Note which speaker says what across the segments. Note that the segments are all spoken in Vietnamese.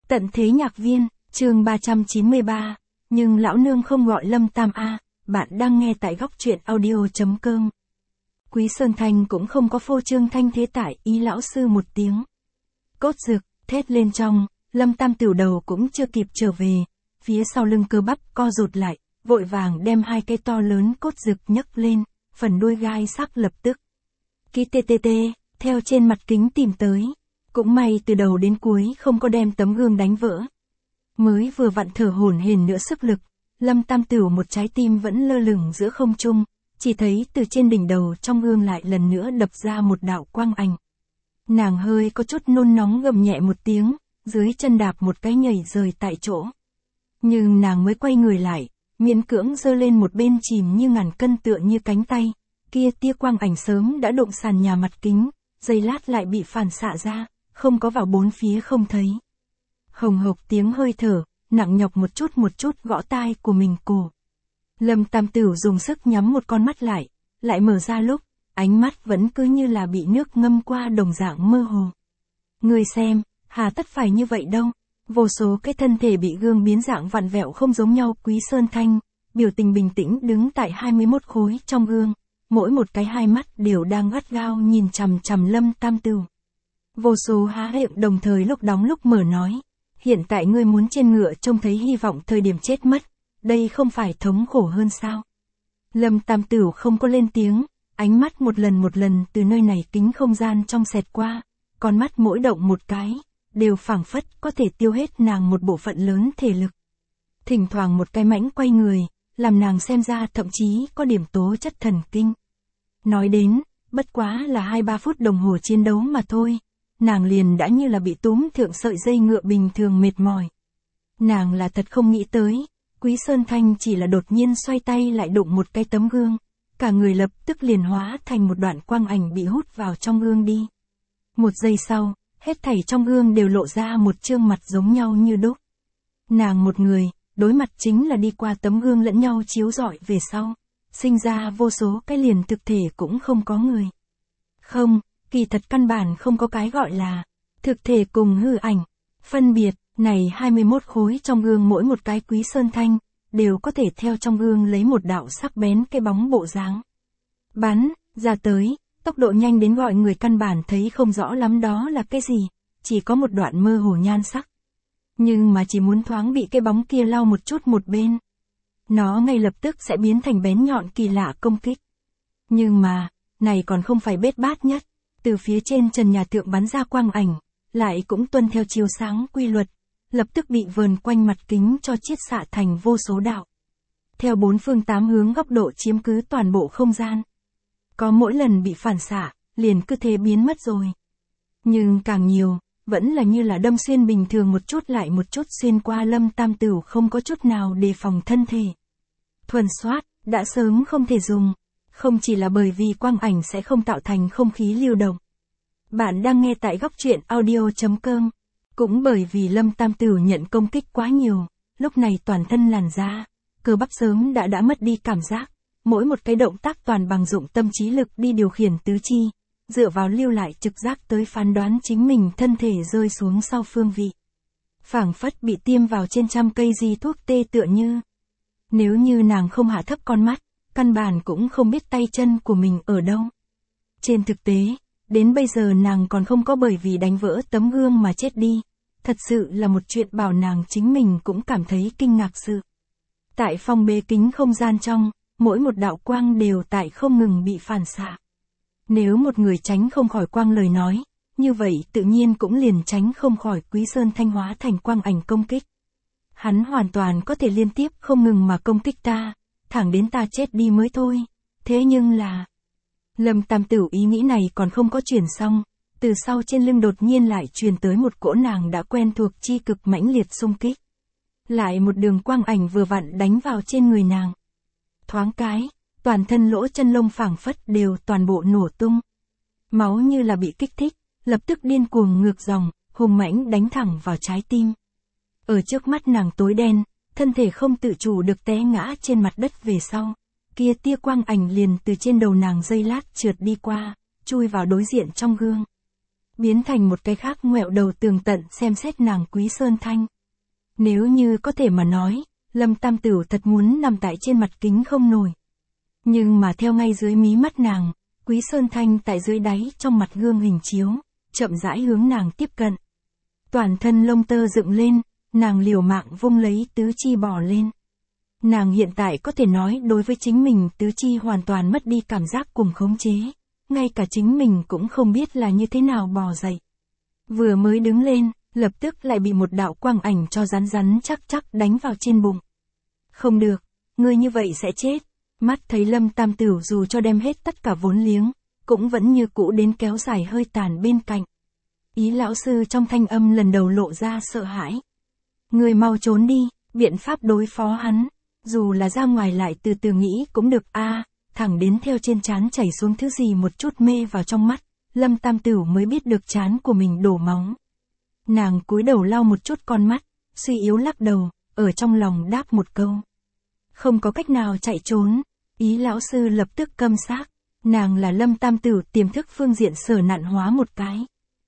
Speaker 1: Tận thế nhạc viên, chương 393, nhưng lão nương không gọi Lâm Tam a, bạn đang nghe tại góc truyện audio.com. Quý Sơn Thanh cũng không có phô trương thanh thế tại ý lão sư một tiếng. Cốt rực, thét lên trong, Lâm Tam tiểu đầu cũng chưa kịp trở về, phía sau lưng cơ bắp co rụt lại, vội vàng đem hai cây to lớn cốt rực nhấc lên, phần đuôi gai sắc lập tức. Ký TTT, theo trên mặt kính tìm tới. Cũng may từ đầu đến cuối không có đem tấm gương đánh vỡ. Mới vừa vặn thở hổn hển nữa sức lực, Lâm Tam Tửu một trái tim vẫn lơ lửng giữa không trung, chỉ thấy từ trên đỉnh đầu trong gương lại lần nữa đập ra một đạo quang ảnh. Nàng hơi có chút nôn nóng gầm nhẹ một tiếng, dưới chân đạp một cái nhảy rời tại chỗ. Nhưng nàng mới quay người lại, miễn cưỡng giơ lên một bên chìm như ngàn cân tựa như cánh tay, kia tia quang ảnh sớm đã đụng sàn nhà mặt kính, giây lát lại bị phản xạ ra, không có vào bốn phía không thấy. Hồng hộc tiếng hơi thở, nặng nhọc một chút gõ tai của mình cổ. Lâm Tam Tửu dùng sức nhắm một con mắt lại mở ra lúc, ánh mắt vẫn cứ như là bị nước ngâm qua đồng dạng mơ hồ. Người xem, hà tất phải như vậy đâu, vô số cái thân thể bị gương biến dạng vặn vẹo không giống nhau. Quý Sơn Thanh, biểu tình bình tĩnh đứng tại 21 khối trong gương, mỗi một cái hai mắt đều đang gắt gao nhìn chằm chằm Lâm Tam Tửu. Vô số há miệng đồng thời lúc đóng lúc mở nói, hiện tại ngươi muốn trên ngựa trông thấy hy vọng thời điểm chết mất, đây không phải thống khổ hơn sao? Lâm Tam Tửu không có lên tiếng, ánh mắt một lần từ nơi này kính không gian trong xẹt qua, con mắt mỗi động một cái, đều phảng phất có thể tiêu hết nàng một bộ phận lớn thể lực. Thỉnh thoảng một cái mãnh quay người, làm nàng xem ra thậm chí có điểm tố chất thần kinh. Nói đến, bất quá là 2-3 phút đồng hồ chiến đấu mà thôi. Nàng liền đã như là bị túm thượng sợi dây ngựa bình thường mệt mỏi. Nàng là thật không nghĩ tới, Quý Sơn Thanh chỉ là đột nhiên xoay tay lại đụng một cái tấm gương, cả người lập tức liền hóa thành một đoạn quang ảnh bị hút vào trong gương đi. Một giây sau, hết thảy trong gương đều lộ ra một trương mặt giống nhau như đúc. Nàng một người, đối mặt chính là đi qua tấm gương lẫn nhau chiếu rọi về sau, sinh ra vô số cái liền thực thể cũng không có người. Không. Kỳ thật căn bản không có cái gọi là thực thể cùng hư ảnh, phân biệt, này 21 khối trong gương mỗi một cái Quý Sơn Thanh, đều có thể theo trong gương lấy một đạo sắc bén cái bóng bộ dáng. Bắn, ra tới, tốc độ nhanh đến gọi người căn bản thấy không rõ lắm đó là cái gì, chỉ có một đoạn mơ hồ nhan sắc. Nhưng mà chỉ muốn thoáng bị cái bóng kia lau một chút một bên. Nó ngay lập tức sẽ biến thành bén nhọn kỳ lạ công kích. Nhưng mà, này còn không phải bết bát nhất. Từ phía trên trần nhà thượng bắn ra quang ảnh, lại cũng tuân theo chiếu sáng quy luật, lập tức bị vờn quanh mặt kính cho chiết xạ thành vô số đạo. Theo 4 phương 8 hướng góc độ chiếm cứ toàn bộ không gian. Có mỗi lần bị phản xạ, liền cứ thế biến mất rồi. Nhưng càng nhiều, vẫn là như là đâm xuyên bình thường một chút lại một chút xuyên qua Lâm Tam Tửu không có chút nào đề phòng thân thể. Thuần soát, đã sớm không thể dùng. Không chỉ là bởi vì quang ảnh sẽ không tạo thành không khí lưu động. Bạn đang nghe tại góc truyện audio.com. Cũng bởi vì Lâm Tam Tửu nhận công kích quá nhiều, lúc này toàn thân làn da, cơ bắp sớm đã mất đi cảm giác. Mỗi một cái động tác toàn bằng dụng tâm trí lực đi điều khiển tứ chi, dựa vào lưu lại trực giác tới phán đoán chính mình thân thể rơi xuống sau phương vị. Phảng phất bị tiêm vào trên trăm cây di thuốc tê tựa như. Nếu như nàng không hạ thấp con mắt, căn bản cũng không biết tay chân của mình ở đâu. Trên thực tế, đến bây giờ nàng còn không có bởi vì đánh vỡ tấm gương mà chết đi. Thật sự là một chuyện bảo nàng chính mình cũng cảm thấy kinh ngạc sự. Tại phong bế kính không gian trong, mỗi một đạo quang đều tại không ngừng bị phản xạ. Nếu một người tránh không khỏi quang lời nói, như vậy tự nhiên cũng liền tránh không khỏi Quý Sơn Thanh hóa thành quang ảnh công kích. Hắn hoàn toàn có thể liên tiếp không ngừng mà công kích ta. Thẳng đến ta chết đi mới thôi. Thế nhưng là... Lâm Tam Tửu ý nghĩ này còn không có chuyển xong. Từ sau trên lưng đột nhiên lại truyền tới một cỗ nàng đã quen thuộc chi cực mãnh liệt xung kích. Lại một đường quang ảnh vừa vặn đánh vào trên người nàng. Thoáng cái, toàn thân lỗ chân lông phảng phất đều toàn bộ nổ tung. Máu như là bị kích thích, lập tức điên cuồng ngược dòng, hùng mãnh đánh thẳng vào trái tim. Ở trước mắt nàng tối đen. Thân thể không tự chủ được té ngã trên mặt đất về sau. Kia tia quang ảnh liền từ trên đầu nàng giây lát trượt đi qua, chui vào đối diện trong gương. biến thành một cái khác ngoẹo đầu tường tận xem xét nàng Quý Sơn Thanh. Nếu như có thể mà nói, Lâm Tam Tửu thật muốn nằm tại trên mặt kính không nổi. Nhưng mà theo ngay dưới mí mắt nàng, Quý Sơn Thanh tại dưới đáy trong mặt gương hình chiếu, chậm rãi hướng nàng tiếp cận. Toàn thân lông tơ dựng lên, nàng liều mạng vung lấy tứ chi bò lên. Nàng hiện tại có thể nói đối với chính mình tứ chi hoàn toàn mất đi cảm giác cùng khống chế, ngay cả chính mình cũng không biết là như thế nào bò dậy. Vừa mới đứng lên, lập tức lại bị một đạo quang ảnh cho rắn rắn chắc chắc đánh vào trên bụng. Không được, ngươi như vậy sẽ chết. Mắt thấy Lâm Tam Tửu dù cho đem hết tất cả vốn liếng, cũng vẫn như cũ đến kéo dài hơi tàn bên cạnh. Ý lão sư trong thanh âm lần đầu lộ ra sợ hãi. Ngươi mau trốn đi, biện pháp đối phó hắn, dù là ra ngoài lại từ từ nghĩ cũng được a. Thẳng đến theo trên trán chảy xuống thứ gì một chút mê vào trong mắt, Lâm Tam Tửu mới biết được trán của mình đổ máu. Nàng cúi đầu lau một chút con mắt, suy yếu lắc đầu, ở trong lòng đáp một câu. Không có cách nào chạy trốn. Ý lão sư lập tức câm xác. Nàng là Lâm Tam Tửu tiềm thức phương diện sở nạn hóa một cái.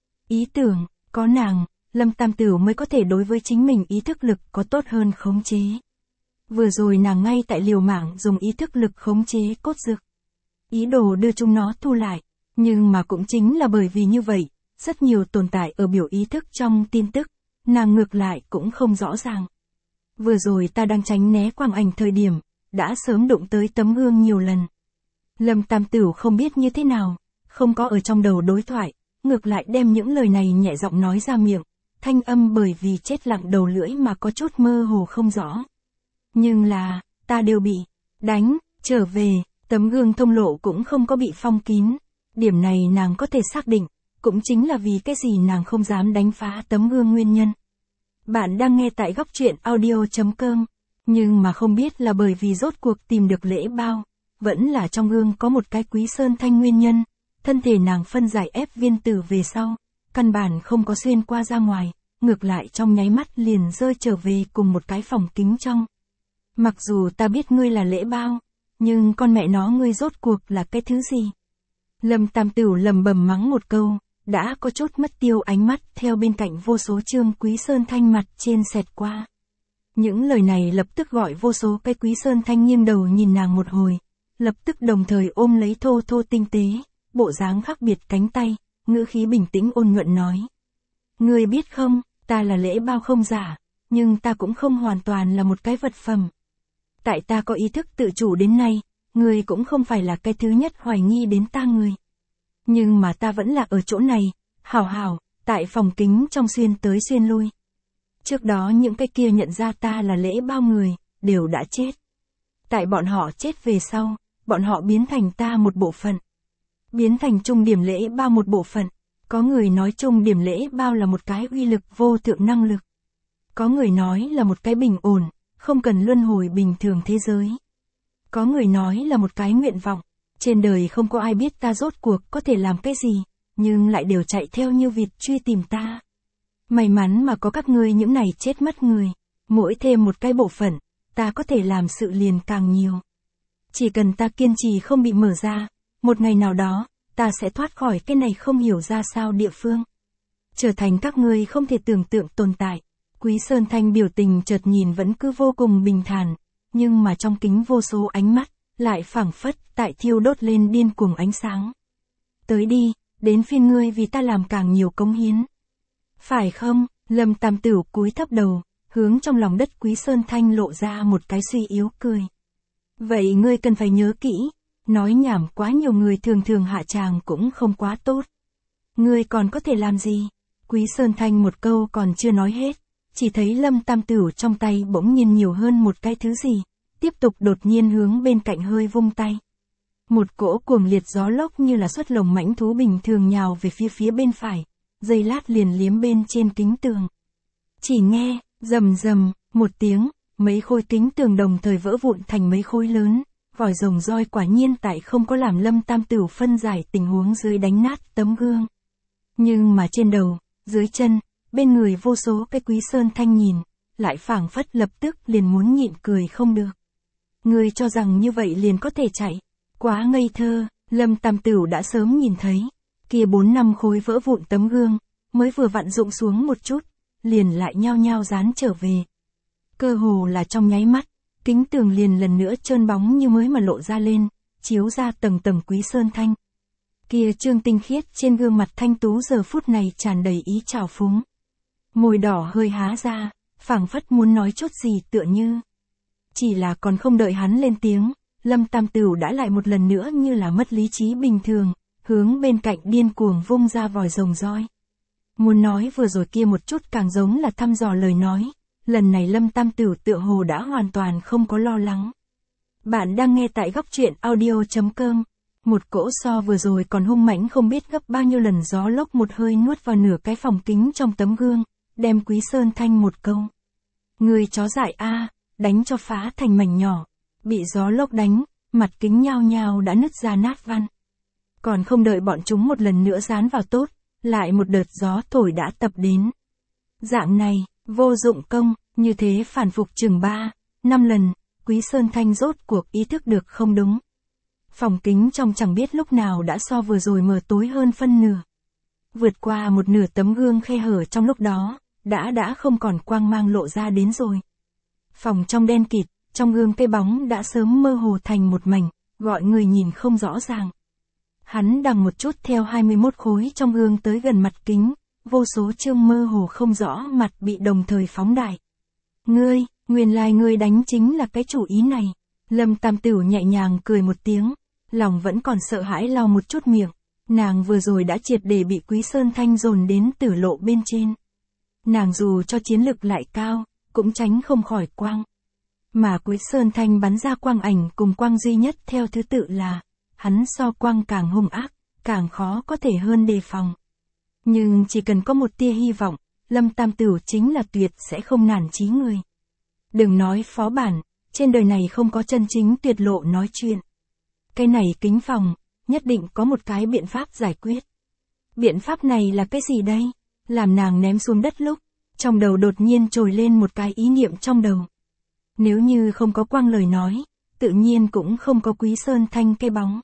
Speaker 1: Ý tưởng, có nàng, Lâm Tam Tửu mới có thể đối với chính mình ý thức lực có tốt hơn khống chế. Vừa rồi nàng ngay tại liều mạng dùng ý thức lực khống chế cốt dược. Ý đồ đưa chúng nó thu lại. Nhưng mà cũng chính là bởi vì như vậy, rất nhiều tồn tại ở biểu ý thức trong tin tức, nàng ngược lại cũng không rõ ràng. Vừa rồi ta đang tránh né quang ảnh thời điểm, đã sớm đụng tới tấm gương nhiều lần. Lâm Tam Tửu không biết như thế nào, không có ở trong đầu đối thoại, ngược lại đem những lời này nhẹ giọng nói ra miệng, thanh âm bởi vì chết lặng đầu lưỡi mà có chút mơ hồ không rõ. Nhưng là, ta đều bị đánh, trở về, tấm gương thông lộ cũng không có bị phong kín. Điểm này nàng có thể xác định, cũng chính là vì cái gì nàng không dám đánh phá tấm gương nguyên nhân. Bạn đang nghe tại góc truyện audio.com, nhưng mà không biết là bởi vì rốt cuộc tìm được lễ bao, vẫn là trong gương có một cái Quý Sơn Thanh nguyên nhân, thân thể nàng phân giải ép viên tử về sau, căn bản không có xuyên qua ra ngoài, ngược lại trong nháy mắt liền rơi trở về cùng một cái phòng kính trong. Mặc dù ta biết ngươi là lễ bao, nhưng con mẹ nó ngươi rốt cuộc là cái thứ gì? Lâm Tam Tửu lầm bầm mắng một câu, đã có chút mất tiêu ánh mắt theo bên cạnh vô số chương Quý Sơn Thanh mặt trên xẹt qua. Những lời này lập tức gọi vô số cái Quý Sơn Thanh nghiêng đầu nhìn nàng một hồi, lập tức đồng thời ôm lấy thô thô tinh tế, bộ dáng khác biệt cánh tay, ngữ khí bình tĩnh ôn nhuận nói. Ngươi biết không, ta là lễ bao không giả, nhưng ta cũng không hoàn toàn là một cái vật phẩm. Tại ta có ý thức tự chủ đến nay, ngươi cũng không phải là cái thứ nhất hoài nghi đến ta người. Nhưng mà ta vẫn là ở chỗ này, hảo hảo, tại phòng kính trong xuyên tới xuyên lui. Trước đó những cái kia nhận ra ta là lễ bao người, đều đã chết. Tại bọn họ chết về sau, bọn họ biến thành ta một bộ phận. Biến thành trung điểm lễ bao một bộ phận. Có người nói trung điểm lễ bao là một cái uy lực vô thượng năng lực. Có người nói là một cái bình ổn, không cần luân hồi bình thường thế giới. Có người nói là một cái nguyện vọng. Trên đời không có ai biết ta rốt cuộc có thể làm cái gì, nhưng lại đều chạy theo như vịt truy tìm ta. May mắn mà có các ngươi những này chết mất người. Mỗi thêm một cái bộ phận, ta có thể làm sự liền càng nhiều. Chỉ cần ta kiên trì không bị mở ra, một ngày nào đó, ta sẽ thoát khỏi cái này không hiểu ra sao địa phương. Trở thành các ngươi không thể tưởng tượng tồn tại. Quý Sơn Thanh biểu tình chợt nhìn vẫn cứ vô cùng bình thản, nhưng mà trong kính vô số ánh mắt, lại phảng phất tại thiêu đốt lên điên cuồng ánh sáng. Tới đi, đến phiên ngươi vì ta làm càng nhiều cống hiến. Phải không? Lâm Tam Tửu cúi thấp đầu, hướng trong lòng đất Quý Sơn Thanh lộ ra một cái suy yếu cười. Vậy ngươi cần phải nhớ kỹ, nói nhảm quá nhiều người thường thường hạ tràng cũng không quá tốt. Ngươi còn có thể làm gì? Quý Sơn Thanh một câu còn chưa nói hết, chỉ thấy Lâm Tam Tửu trong tay bỗng nhiên nhiều hơn một cái thứ gì, tiếp tục đột nhiên hướng bên cạnh hơi vung tay. Một cỗ cuồng liệt gió lốc như là xuất lồng mãnh thú bình thường nhào về phía bên phải, giây lát liền liếm bên trên kính tường. Chỉ nghe, rầm rầm, một tiếng, mấy khối kính tường đồng thời vỡ vụn thành mấy khối lớn, vòi rồng roi quả nhiên tại không có làm Lâm Tam Tửu phân giải tình huống dưới đánh nát tấm gương. Nhưng mà trên đầu, dưới chân, bên người vô số cái Quý Sơn Thanh nhìn, lại phảng phất lập tức liền muốn nhịn cười không được. Ngươi cho rằng như vậy liền có thể chạy, quá ngây thơ. Lâm Tam Tửu đã sớm nhìn thấy, Kia 4-5 khối vỡ vụn tấm gương, mới vừa vặn rụng xuống một chút, liền lại nhao nhao dán trở về. Cơ hồ là trong nháy mắt, kính tường liền lần nữa trơn bóng như mới mà lộ ra lên, chiếu ra tầng tầng Quý Sơn Thanh. Kia trương tinh khiết trên gương mặt thanh tú giờ phút này tràn đầy ý trào phúng. Môi đỏ hơi há ra, phảng phất muốn nói chút gì tựa như. Chỉ là còn không đợi hắn lên tiếng, Lâm Tam Tửu đã lại một lần nữa như là mất lý trí bình thường, hướng bên cạnh điên cuồng vung ra vòi rồng roi. Muốn nói vừa rồi kia một chút càng giống là thăm dò lời nói, lần này Lâm Tam Tửu tựa hồ đã hoàn toàn không có lo lắng. Bạn đang nghe tại góc truyện audio.com. Một cỗ so vừa rồi còn hung mãnh không biết gấp bao nhiêu lần gió lốc một hơi nuốt vào nửa cái phòng kính trong tấm gương, đem Quý Sơn Thanh một câu. Người chó dại a, đánh cho phá thành mảnh nhỏ. Bị gió lốc đánh, mặt kính nhao nhao đã nứt ra nát van. Còn không đợi bọn chúng một lần nữa dán vào tốt, lại một đợt gió thổi đã tập đến. Dạng này, vô dụng công, như thế phản phục chừng 3-5 lần, Quý Sơn Thanh rốt cuộc ý thức được không đúng. Phòng kính trong chẳng biết lúc nào đã so vừa rồi mờ tối hơn phân nửa. Vượt qua một nửa tấm gương khe hở trong lúc đó, đã không còn quang mang lộ ra đến rồi. Phòng trong đen kịt, trong gương cây bóng đã sớm mơ hồ thành một mảnh, gọi người nhìn không rõ ràng. Hắn đằng một chút theo 21 khối trong gương tới gần mặt kính, vô số chương mơ hồ không rõ mặt bị đồng thời phóng đại. Ngươi, nguyên lai ngươi đánh chính là cái chủ ý này. Lâm Tam Tửu nhẹ nhàng cười một tiếng, lòng vẫn còn sợ hãi lau một chút miệng. Nàng vừa rồi đã triệt để bị Quý Sơn Thanh dồn đến tử lộ bên trên. Nàng dù cho chiến lực lại cao, cũng tránh không khỏi quang. Mà Quý Sơn Thanh bắn ra quang ảnh cùng quang duy nhất theo thứ tự là, hắn so quang càng hung ác, càng khó có thể hơn đề phòng. Nhưng chỉ cần có một tia hy vọng, Lâm Tam Tửu chính là tuyệt sẽ không nản chí người. Đừng nói phó bản, trên đời này không có chân chính tuyệt lộ nói chuyện. Cái này kính phòng, nhất định có một cái biện pháp giải quyết. Biện pháp này là cái gì đây? Làm nàng ném xuống đất lúc, trong đầu đột nhiên trồi lên một cái ý niệm trong đầu. Nếu như không có quang lời nói, tự nhiên cũng không có Quý Sơn Thanh cây bóng.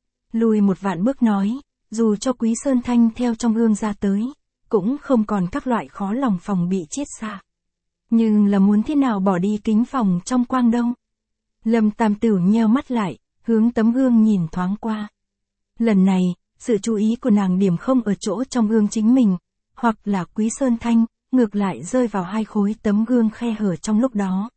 Speaker 1: Lùi một vạn bước nói, dù cho Quý Sơn Thanh theo trong gương ra tới, cũng không còn các loại khó lòng phòng bị chiết xa. Nhưng là muốn thế nào bỏ đi kính phòng trong quang đâu? Lâm Tam Tửu nheo mắt lại, hướng tấm gương nhìn thoáng qua. Lần này, sự chú ý của nàng điểm không ở chỗ trong gương chính mình, hoặc là Quý Sơn Thanh, ngược lại rơi vào hai khối tấm gương khe hở trong lúc đó.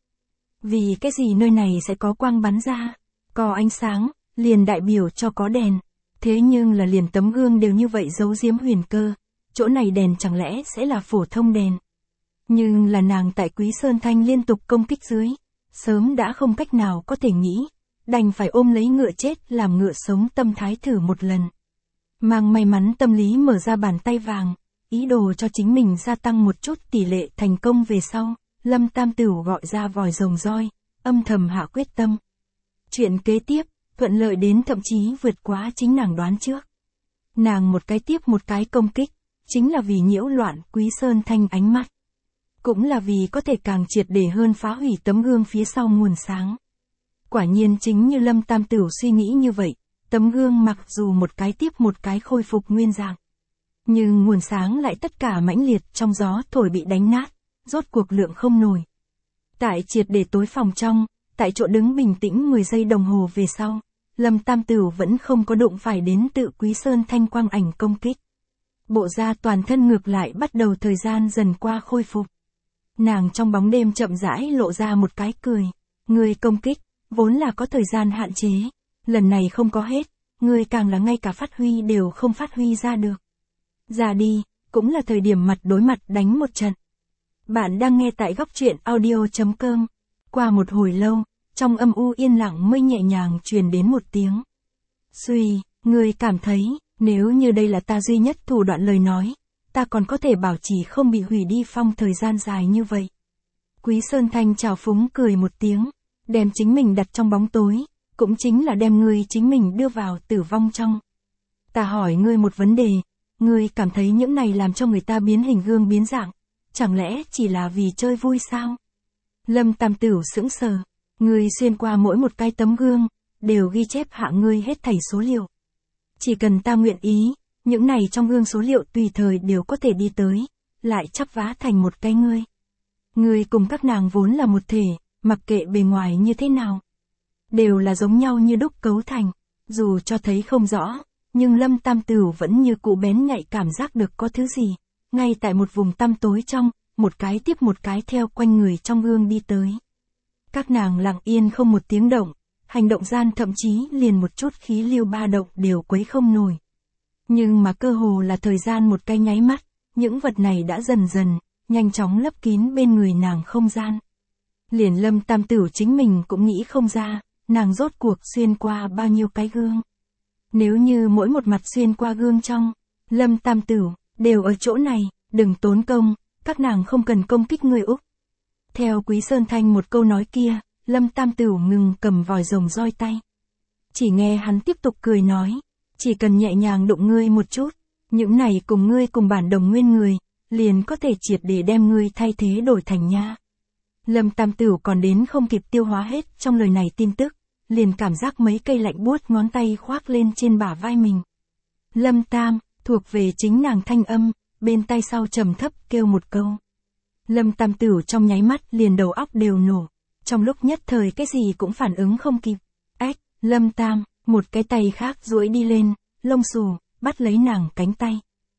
Speaker 1: Vì cái gì nơi này sẽ có quang bắn ra, có ánh sáng, liền đại biểu cho có đèn. Thế nhưng là liền tấm gương đều như vậy giấu giếm huyền cơ, chỗ này đèn chẳng lẽ sẽ là phổ thông đèn. Nhưng là nàng tại Quý Sơn Thanh liên tục công kích dưới, sớm đã không cách nào có thể nghĩ, đành phải ôm lấy ngựa chết làm ngựa sống tâm thái thử một lần. Mang may mắn tâm lý mở ra bàn tay vàng, ý đồ cho chính mình gia tăng một chút tỷ lệ thành công về sau, Lâm Tam Tửu gọi ra vòi rồng roi, âm thầm hạ quyết tâm. Chuyện kế tiếp, thuận lợi đến thậm chí vượt quá chính nàng đoán trước. Nàng một cái tiếp một cái công kích, chính là vì nhiễu loạn Quý Sơn Thanh ánh mắt. Cũng là vì có thể càng triệt để hơn phá hủy tấm gương phía sau nguồn sáng. Quả nhiên chính như Lâm Tam Tửu suy nghĩ như vậy, tấm gương mặc dù một cái tiếp một cái khôi phục nguyên dạng. Nhưng nguồn sáng lại tất cả mãnh liệt trong gió thổi bị đánh nát, rốt cuộc lượng không nổi. Tại triệt để tối phòng trong, tại chỗ đứng bình tĩnh 10 giây đồng hồ về sau, Lâm Tam Tửu vẫn không có đụng phải đến tự Quý Sơn Thanh quang ảnh công kích. Bộ da toàn thân ngược lại bắt đầu thời gian dần qua khôi phục. Nàng trong bóng đêm chậm rãi lộ ra một cái cười. Người công kích, vốn là có thời gian hạn chế. Lần này không có hết, người càng là ngay cả phát huy đều không phát huy ra được. Ra đi, cũng là thời điểm mặt đối mặt đánh một trận. Bạn đang nghe tại góc truyện audio.com. Qua một hồi lâu, trong âm u yên lặng mới nhẹ nhàng truyền đến một tiếng. Suy, người cảm thấy, nếu như đây là ta duy nhất thủ đoạn lời nói, ta còn có thể bảo trì không bị hủy đi phong thời gian dài như vậy. Quý Sơn Thanh trào phúng cười một tiếng, đem chính mình đặt trong bóng tối, cũng chính là đem ngươi chính mình đưa vào tử vong trong. Ta hỏi ngươi một vấn đề, ngươi cảm thấy những này làm cho người ta biến hình gương biến dạng, chẳng lẽ chỉ là vì chơi vui sao? Lâm Tam Tửu sững sờ, ngươi xuyên qua mỗi một cái tấm gương, đều ghi chép hạ ngươi hết thảy số liệu. Chỉ cần ta nguyện ý, Những này trong gương số liệu tùy thời đều có thể đi tới, lại chắp vá thành một cái ngươi. Ngươi cùng các nàng vốn là một thể, mặc kệ bề ngoài như thế nào. Đều là giống nhau như đúc cấu thành, dù cho thấy không rõ, nhưng Lâm Tam Tửu vẫn như cụ bén nhạy cảm giác được có thứ gì, ngay tại một vùng tăm tối trong, một cái tiếp một cái theo quanh người trong gương đi tới. Các nàng lặng yên không một tiếng động, hành động gian thậm chí liền một chút khí lưu ba động đều quấy không nổi. Nhưng mà cơ hồ là thời gian một cái nháy mắt, những vật này đã dần dần, nhanh chóng lấp kín bên người nàng không gian. Liền Lâm Tam Tửu chính mình cũng nghĩ không ra, nàng rốt cuộc xuyên qua bao nhiêu cái gương. Nếu như mỗi một mặt xuyên qua gương trong, Lâm Tam Tửu, đều ở chỗ này, đừng tốn công, các nàng không cần công kích người Úc. Theo Quý Sơn Thanh một câu nói kia, Lâm Tam Tửu ngừng cầm vòi rồng roi tay. Chỉ nghe hắn tiếp tục cười nói, chỉ cần nhẹ nhàng đụng ngươi một chút, những này cùng ngươi cùng bản đồng nguyên người, liền có thể triệt để đem ngươi thay thế đổi thành nha. Lâm Tam Tửu còn đến không kịp tiêu hóa hết trong lời này tin tức, liền cảm giác mấy cây lạnh buốt ngón tay khoác lên trên bả vai mình. Lâm Tam, thuộc về chính nàng thanh âm, bên tay sau trầm thấp kêu một câu. Lâm Tam Tửu trong nháy mắt liền đầu óc đều nổ, trong lúc nhất thời cái gì cũng phản ứng không kịp. Ếch, Lâm Tam, một cái tay khác duỗi đi lên, lông xù, bắt lấy nàng cánh tay.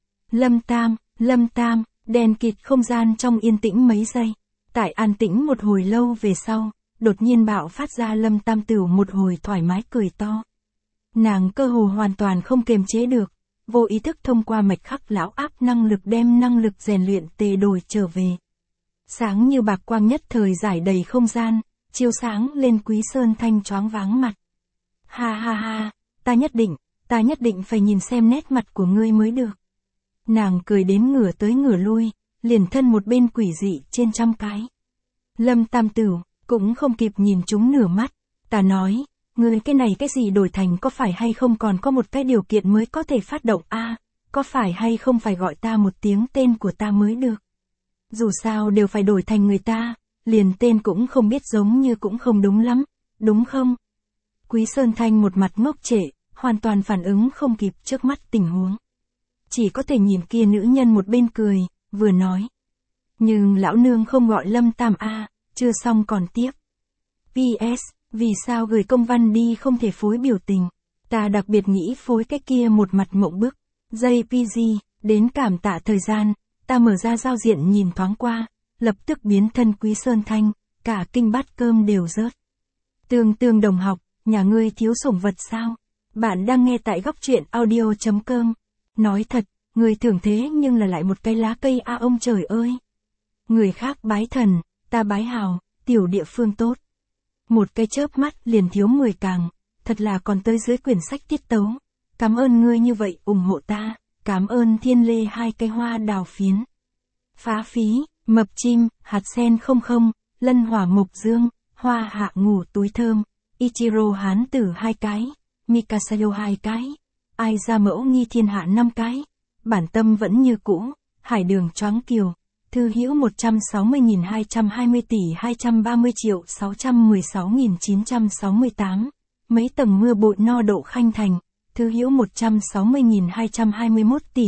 Speaker 1: Lâm Tam, đèn kịt không gian trong yên tĩnh mấy giây. Tại an tĩnh một hồi lâu về sau, đột nhiên bạo phát ra Lâm Tam Tửu một hồi thoải mái cười to. Nàng cơ hồ hoàn toàn không kiềm chế được, vô ý thức thông qua mạch khắc lão áp năng lực đem năng lực rèn luyện tề đổi trở về. Sáng như bạc quang nhất thời giải đầy không gian, chiếu sáng lên Quý Sơn Thanh choáng váng mặt. Ha ha ha, ta nhất định phải nhìn xem nét mặt của ngươi mới được. Nàng cười đến ngửa tới ngửa lui, liền thân một bên quỷ dị trên trăm cái. Lâm Tam Tửu, cũng không kịp nhìn chúng nửa mắt, ta nói, ngươi cái này cái gì đổi thành có phải hay không còn có một cái điều kiện mới có thể phát động a, có phải hay không phải gọi ta một tiếng tên của ta mới được. Dù sao đều phải đổi thành người ta, liền tên cũng không biết giống như cũng không đúng lắm, đúng không? Quý Sơn Thanh một mặt ngốc trệ, hoàn toàn phản ứng không kịp trước mắt tình huống. Chỉ có thể nhìn kia nữ nhân một bên cười, vừa nói. Nhưng lão nương không gọi Lâm Tam a, chưa xong còn tiếp. PS, vì sao gửi công văn đi không thể phối biểu tình? Ta đặc biệt nghĩ phối cái kia một mặt mộng bức. JPG, đến cảm tạ thời gian, ta mở ra giao diện nhìn thoáng qua, lập tức biến thân Quý Sơn Thanh, cả kinh bát cơm đều rớt. Tương đồng học, nhà ngươi thiếu sủng vật sao? Bạn đang nghe tại góc truyện audio.com. Nói thật, người thường thế nhưng là lại một cái lá cây a ông trời ơi. Người khác bái thần, ta bái hào, tiểu địa phương tốt. Một cái chớp mắt liền thiếu 10 càng, thật là còn tới dưới quyển sách tiết tấu. Cảm ơn ngươi như vậy ủng hộ ta, cảm ơn Thiên Lê 2 cái hoa đào phiến. Phá phí, mập chim, hạt sen 00, lân hỏa mộc dương, hoa hạ ngủ túi thơm, Ichiro hán tử 2 cái, Mikasayo 2 cái, ai ra mẫu nghi thiên hạ 5 cái. Bản tâm vẫn như cũ, hải đường choáng kiều. Thư hữu 160.220 tỷ 230.616.968. Mấy tầng mưa bụi no độ Khanh Thành. Thư hữu 160.221 tỷ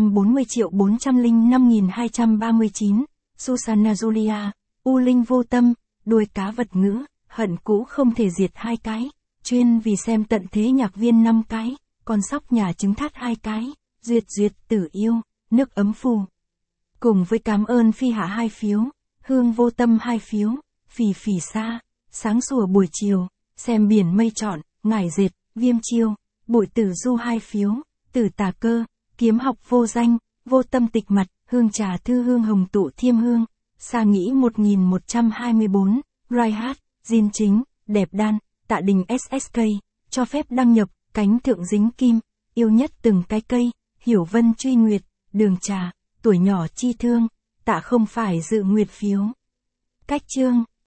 Speaker 1: 140.405.239. Susanna Julia. U Linh vô tâm. Đuôi cá vật ngữ. Hận cũ không thể diệt 2 cái. Chuyên vì xem tận thế nhạc viên 5 cái. Con sóc nhà trứng thát 2 cái. Duyệt tử yêu. Nước ấm phù. Cùng với cảm ơn Phi Hạ 2 phiếu, Hương vô tâm 2 phiếu, Phỉ xa, sáng sủa buổi chiều, xem biển mây trọn, ngải dệt, Viêm chiêu, Bụi tử du 2 phiếu, Tử tà cơ, Kiếm học vô danh, Vô tâm tịch mặt, Hương trà thư hương hồng tụ thiêm hương, Sa nghĩ 1124, Raihat, Diên chính, Đẹp đan, Tạ đình SSK, cho phép đăng nhập, cánh thượng dính kim, yêu nhất từng cái cây, Hiểu vân truy nguyệt, Đường trà. Tuổi nhỏ chi thương, tạ không phải dự nguyệt phiếu. Cách chương